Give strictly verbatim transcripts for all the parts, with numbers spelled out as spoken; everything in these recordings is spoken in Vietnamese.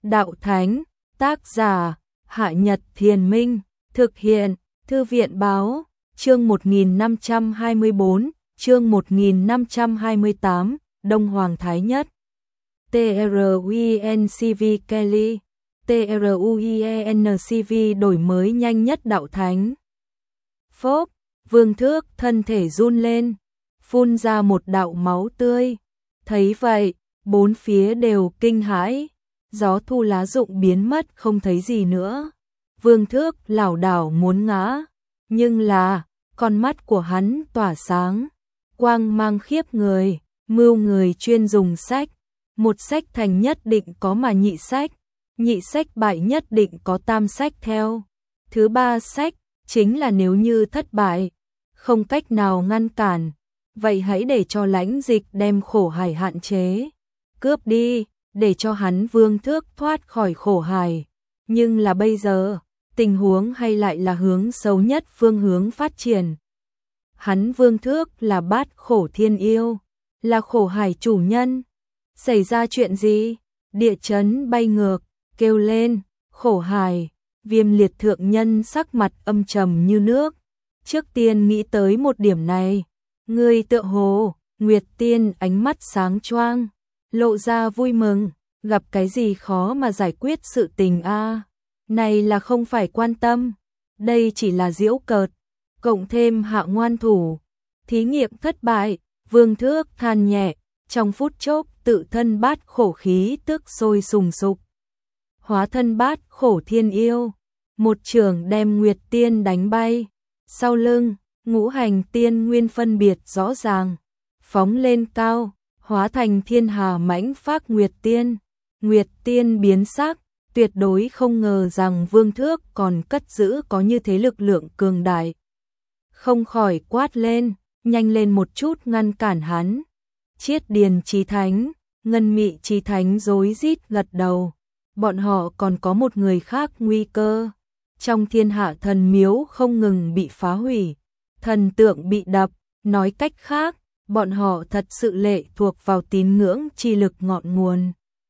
Đạo Thánh, tác giả, Hạ Nhật Thiền Minh, thực hiện, Thư viện Báo, chương một nghìn năm trăm hai mươi tư, chương một nghìn năm trăm hai mươi tám, Đông Hoàng Thái Nhất. TRUENCV Kelly, TRUENCV đổi mới nhanh nhất Đạo Thánh. Phốp, Vương Thước thân thể run lên, phun ra một đạo máu tươi. Thấy vậy, bốn phía đều kinh hãi, gió thu lá rụng biến mất không thấy gì nữa. Vương Thước lảo đảo muốn ngã, nhưng là, con mắt của hắn tỏa sáng, quang mang khiếp người, mưu người chuyên dùng sách. Một sách thành nhất định có mà nhị sách, nhị sách bại nhất định có tam sách theo. Thứ ba sách, chính là nếu như thất bại, không cách nào ngăn cản, vậy hãy để cho Lãnh Dịch đem khổ hải hạn chế, cướp đi, để cho hắn Vương Thước thoát khỏi khổ hải. Nhưng là bây giờ, tình huống hay lại là hướng xấu nhất phương hướng phát triển. Hắn Vương Thước là bát khổ thiên yêu, là khổ hải chủ nhân. Xảy ra chuyện gì? Địa chấn bay ngược, kêu lên, khổ hải. Viêm Liệt thượng nhân sắc mặt âm trầm như nước. Trước tiên nghĩ tới một điểm này, người tựa hồ, Nguyệt Tiên ánh mắt sáng choang, lộ ra vui mừng, gặp cái gì khó mà giải quyết sự tình a? À, này là không phải quan tâm, đây chỉ là giễu cợt, cộng thêm hạ ngoan thủ, thí nghiệm thất bại. Vương Thước than nhẹ, trong phút chốc tự thân bát khổ khí tức sôi sùng sục, hóa thân bát khổ thiên yêu, một trường đem Nguyệt Tiên đánh bay. Sau lưng, ngũ hành tiên nguyên phân biệt rõ ràng, phóng lên cao, hóa thành thiên hà mãnh phác Nguyệt Tiên. Nguyệt Tiên biến sắc, tuyệt đối không ngờ rằng Vương Thước còn cất giữ có như thế lực lượng cường đại. Không khỏi quát lên, nhanh lên một chút ngăn cản hắn. Chiết Điền Chí Thánh, Ngân Mị Chí Thánh rối rít gật đầu. Bọn họ còn có một người khác nguy cơ. Trong thiên hạ thần miếu không ngừng bị phá hủy, thần tượng bị đập, nói cách khác, bọn họ thật sự lệ thuộc vào tín ngưỡng chi lực ngọn nguồn.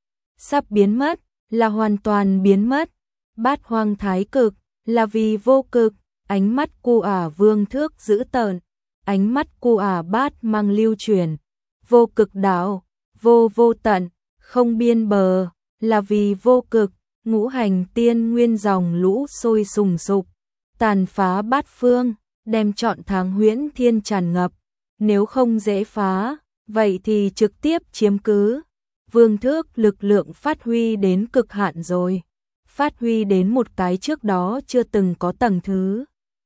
Sắp biến mất, là hoàn toàn biến mất. Bát hoang thái cực, là vì vô cực. Ánh mắt cu ả Vương Thước dữ tợn, ánh mắt cu ả bát mang lưu truyền. Vô cực đạo, vô vô tận, không biên bờ, là vì vô cực. Ngũ hành tiên nguyên dòng lũ sôi sùng sục, tàn phá bát phương, đem trọn tháng huyễn thiên tràn ngập. Nếu không dễ phá, vậy thì trực tiếp chiếm cứ. Vương Thước lực lượng phát huy đến cực hạn rồi, phát huy đến một cái trước đó chưa từng có tầng thứ.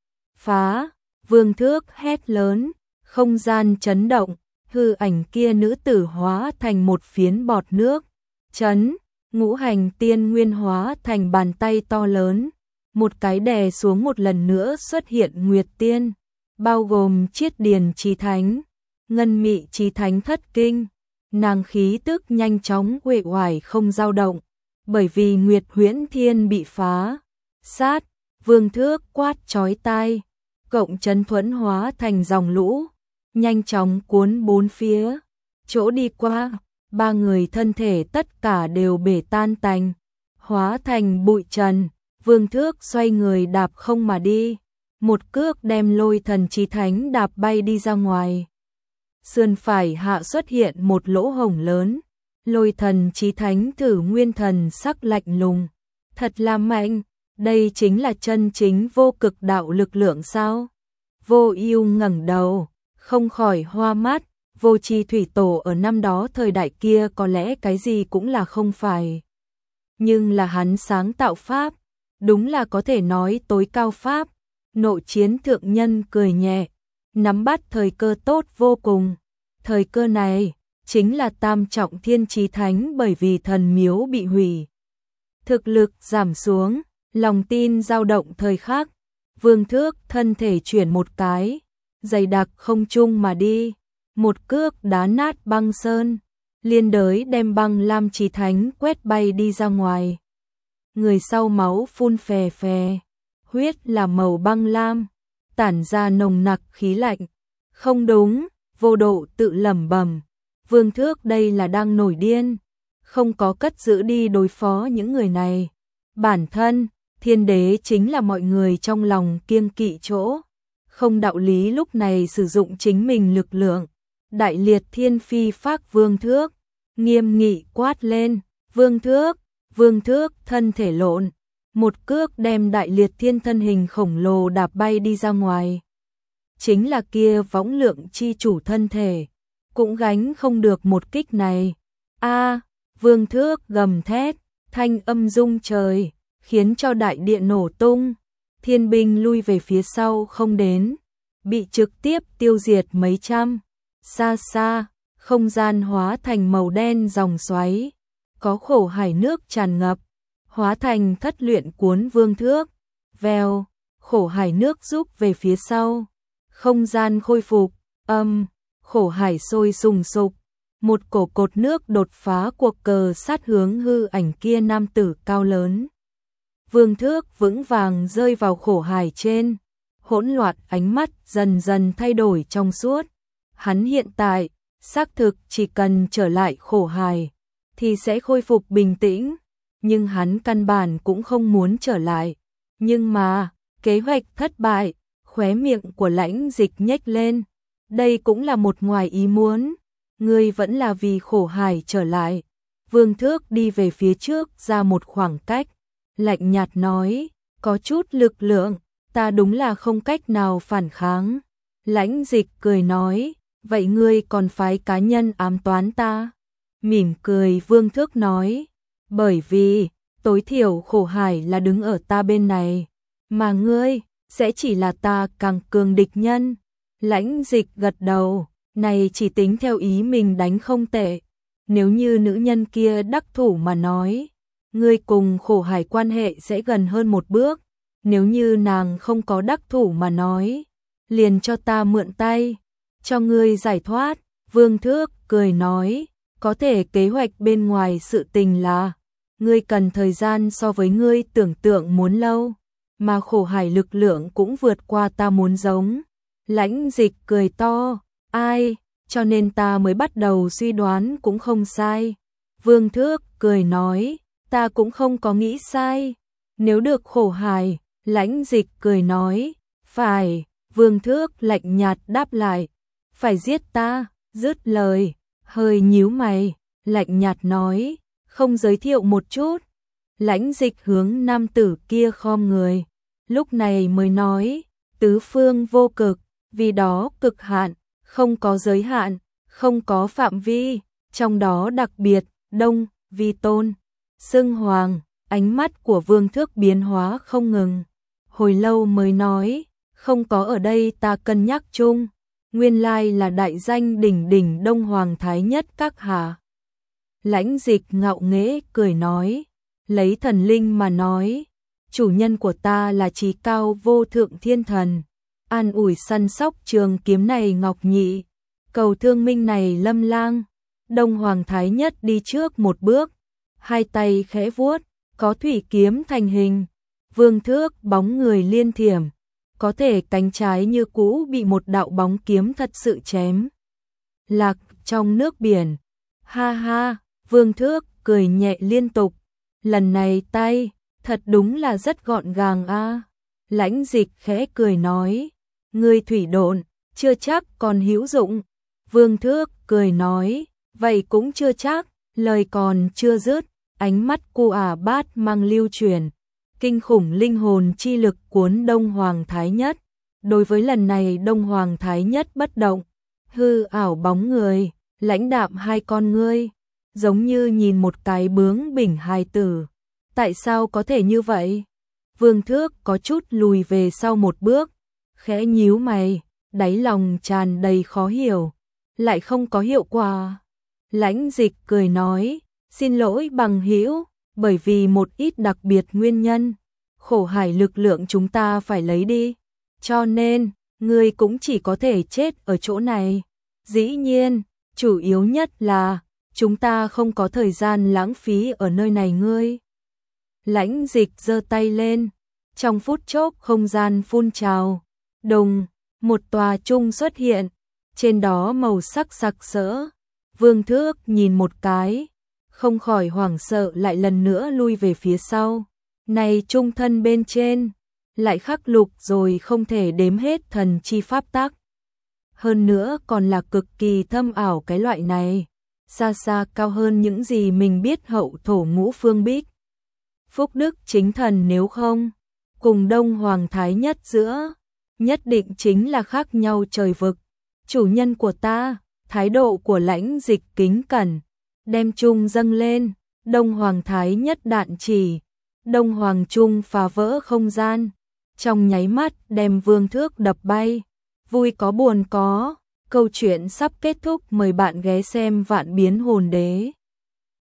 Phá, Vương Thước hét lớn, không gian chấn động, hư ảnh kia nữ tử hóa thành một phiến bọt nước, chấn. Ngũ hành tiên nguyên hóa thành bàn tay to lớn, một cái đè xuống một lần nữa xuất hiện Nguyệt Tiên, bao gồm Chiết Điền Chí Thánh, Ngân Mị Chí Thánh thất kinh, nàng khí tức nhanh chóng uể oải không dao động, bởi vì Nguyệt Huyễn Thiên bị phá. Sát, Vương Thước quát chói tai, cộng chấn thuẫn hóa thành dòng lũ, nhanh chóng cuốn bốn phía, chỗ đi qua. Ba người thân thể tất cả đều bể tan tành, hóa thành bụi trần. Vương Thước xoay người đạp không mà đi, một cước đem Lôi Thần Chí Thánh đạp bay đi ra ngoài. Sườn phải hạ xuất hiện một lỗ hổng lớn, Lôi Thần Chí Thánh thử nguyên thần sắc lạnh lùng, thật là mạnh, đây chính là chân chính vô cực đạo lực lượng sao? Vô Ưu ngẩng đầu, không khỏi hoa mắt. Vô Chi thủy tổ ở năm đó thời đại kia có lẽ cái gì cũng là không phải. Nhưng là hắn sáng tạo pháp, đúng là có thể nói tối cao pháp. Nội Chiến thượng nhân cười nhẹ, nắm bắt thời cơ tốt vô cùng. Thời cơ này, chính là tam trọng thiên chí thánh bởi vì thần miếu bị hủy. Thực lực giảm xuống, lòng tin dao động thời khắc. Vương Thước thân thể chuyển một cái, dày đặc không trung mà đi. Một cước đá nát băng sơn, liên đới đem băng lam chí thánh quét bay đi ra ngoài. Người sau máu phun phè phè, huyết là màu băng lam, tản ra nồng nặc khí lạnh. Không đúng, Vô Độ tự lẩm bẩm, Vương Thước đây là đang nổi điên. không có cất giữ đi đối phó những người này. Bản thân, thiên đế chính là mọi người trong lòng kiêng kỵ chỗ, không đạo lý lúc này sử dụng chính mình lực lượng. Đại liệt thiên phi phác Vương Thước, nghiêm nghị quát lên, Vương Thước, Vương Thước thân thể lộn, một cước đem đại liệt thiên thân hình khổng lồ đạp bay đi ra ngoài. Chính là kia võng lượng chi chủ thân thể, cũng gánh không được một kích này. A, Vương Thước gầm thét, thanh âm rung trời, khiến cho đại điện nổ tung, thiên binh lui về phía sau không đến, bị trực tiếp tiêu diệt mấy trăm. Xa xa, không gian hóa thành màu đen dòng xoáy, có khổ hải nước tràn ngập, hóa thành thất luyện cuốn Vương Thước. Vèo, khổ hải nước rút về phía sau, không gian khôi phục, âm, khổ hải sôi sùng sục, một cổ cột nước đột phá cuộc cờ sát hướng hư ảnh kia nam tử cao lớn. Vương Thước vững vàng rơi vào khổ hải trên, hỗn loạn ánh mắt dần dần thay đổi trong suốt. Hắn hiện tại, xác thực chỉ cần trở lại khổ hải, thì sẽ khôi phục bình tĩnh, nhưng hắn căn bản cũng không muốn trở lại. Nhưng mà, kế hoạch thất bại, khóe miệng của Lãnh Dịch nhếch lên. Đây cũng là một ngoài ý muốn, ngươi vẫn là vì khổ hải trở lại. Vương Thước đi về phía trước ra một khoảng cách, lạnh nhạt nói, có chút lực lượng, ta đúng là không cách nào phản kháng. Lãnh Dịch cười nói, vậy ngươi còn phái cá nhân ám toán ta? Mỉm cười Vương Thước nói, bởi vì, tối thiểu khổ hải là đứng ở ta bên này, mà ngươi, sẽ chỉ là ta càng cường địch nhân. Lãnh Dịch gật đầu, này chỉ tính theo ý mình đánh không tệ. Nếu như nữ nhân kia đắc thủ mà nói, ngươi cùng khổ hải quan hệ sẽ gần hơn một bước. Nếu như nàng không có đắc thủ mà nói, liền cho ta mượn tay, cho ngươi giải thoát. Vương Thước cười nói, có thể kế hoạch bên ngoài sự tình là, ngươi cần thời gian so với ngươi tưởng tượng muốn lâu, mà khổ hải lực lượng cũng vượt qua ta muốn giống. Lãnh Dịch cười to, ai, cho nên ta mới bắt đầu suy đoán cũng không sai. Vương Thước cười nói, ta cũng không có nghĩ sai. Nếu được khổ hải, Lãnh Dịch cười nói, phải. Vương Thước lạnh nhạt đáp lại, phải giết ta. Dứt lời, hơi nhíu mày, lạnh nhạt nói, không giới thiệu một chút. Lãnh Dịch hướng nam tử kia khom người, lúc này mới nói, tứ phương vô cực, vì đó cực hạn, không có giới hạn, không có phạm vi, trong đó đặc biệt, đông, vi tôn, xưng hoàng. Ánh mắt của Vương Thước biến hóa không ngừng, hồi lâu mới nói, không có ở đây ta cân nhắc chung, nguyên lai là đại danh đỉnh đỉnh Đông Hoàng Thái Nhất các hạ. Lãnh Dịch ngạo nghễ cười nói, lấy thần linh mà nói, chủ nhân của ta là trí cao vô thượng thiên thần, an ủi săn sóc trường kiếm này ngọc nhị, cầu thương minh này lâm lang. Đông Hoàng Thái Nhất đi trước một bước, hai tay khẽ vuốt, có thủy kiếm thành hình. Vương Thước bóng người liên thiểm, có thể cánh trái như cũ bị một đạo bóng kiếm thật sự chém lạc trong nước biển. Ha ha, Vương Thước cười nhẹ liên tục, lần này tay, thật đúng là rất gọn gàng a. Lãnh Dịch khẽ cười nói, ngươi thủy độn, chưa chắc còn hữu dụng. Vương Thước cười nói, vậy cũng chưa chắc. Lời còn chưa dứt, ánh mắt cu ả bát mang lưu truyền, kinh khủng linh hồn chi lực cuốn Đông Hoàng Thái Nhất. Đối với lần này Đông Hoàng Thái Nhất bất động, hư ảo bóng người, lãnh đạm hai con ngươi, giống như nhìn một cái bướng bỉnh hài tử. Tại sao có thể như vậy? Vương Thước có chút lùi về sau một bước, khẽ nhíu mày, đáy lòng tràn đầy khó hiểu, lại không có hiệu quả. Lãnh Dịch cười nói, xin lỗi bằng hữu, bởi vì một ít đặc biệt nguyên nhân, khổ hải lực lượng chúng ta phải lấy đi, cho nên, ngươi cũng chỉ có thể chết ở chỗ này. Dĩ nhiên, chủ yếu nhất là, chúng ta không có thời gian lãng phí ở nơi này ngươi. Lãnh Dịch giơ tay lên, trong phút chốc không gian phun trào, đùng, một tòa trung xuất hiện, trên đó màu sắc sặc sỡ. Vương Thước nhìn một cái, không khỏi hoảng sợ lại lần nữa lui về phía sau. Này trung thân bên trên, lại khắc lục rồi không thể đếm hết thần chi pháp tắc. Hơn nữa còn là cực kỳ thâm ảo cái loại này, xa xa cao hơn những gì mình biết hậu thổ ngũ phương bích. Phúc đức chính thần nếu không, cùng Đông Hoàng Thái Nhất giữa, nhất định chính là khác nhau trời vực. Chủ nhân của ta, thái độ của Lãnh Dịch kính cẩn, đem chung dâng lên, Đông Hoàng Thái Nhất đạn chỉ, Đông Hoàng Trung phá vỡ không gian, trong nháy mắt đem vương thước đập bay. Vui có buồn có, câu chuyện sắp kết thúc, mời bạn ghé xem Vạn Biến Hồn Đế.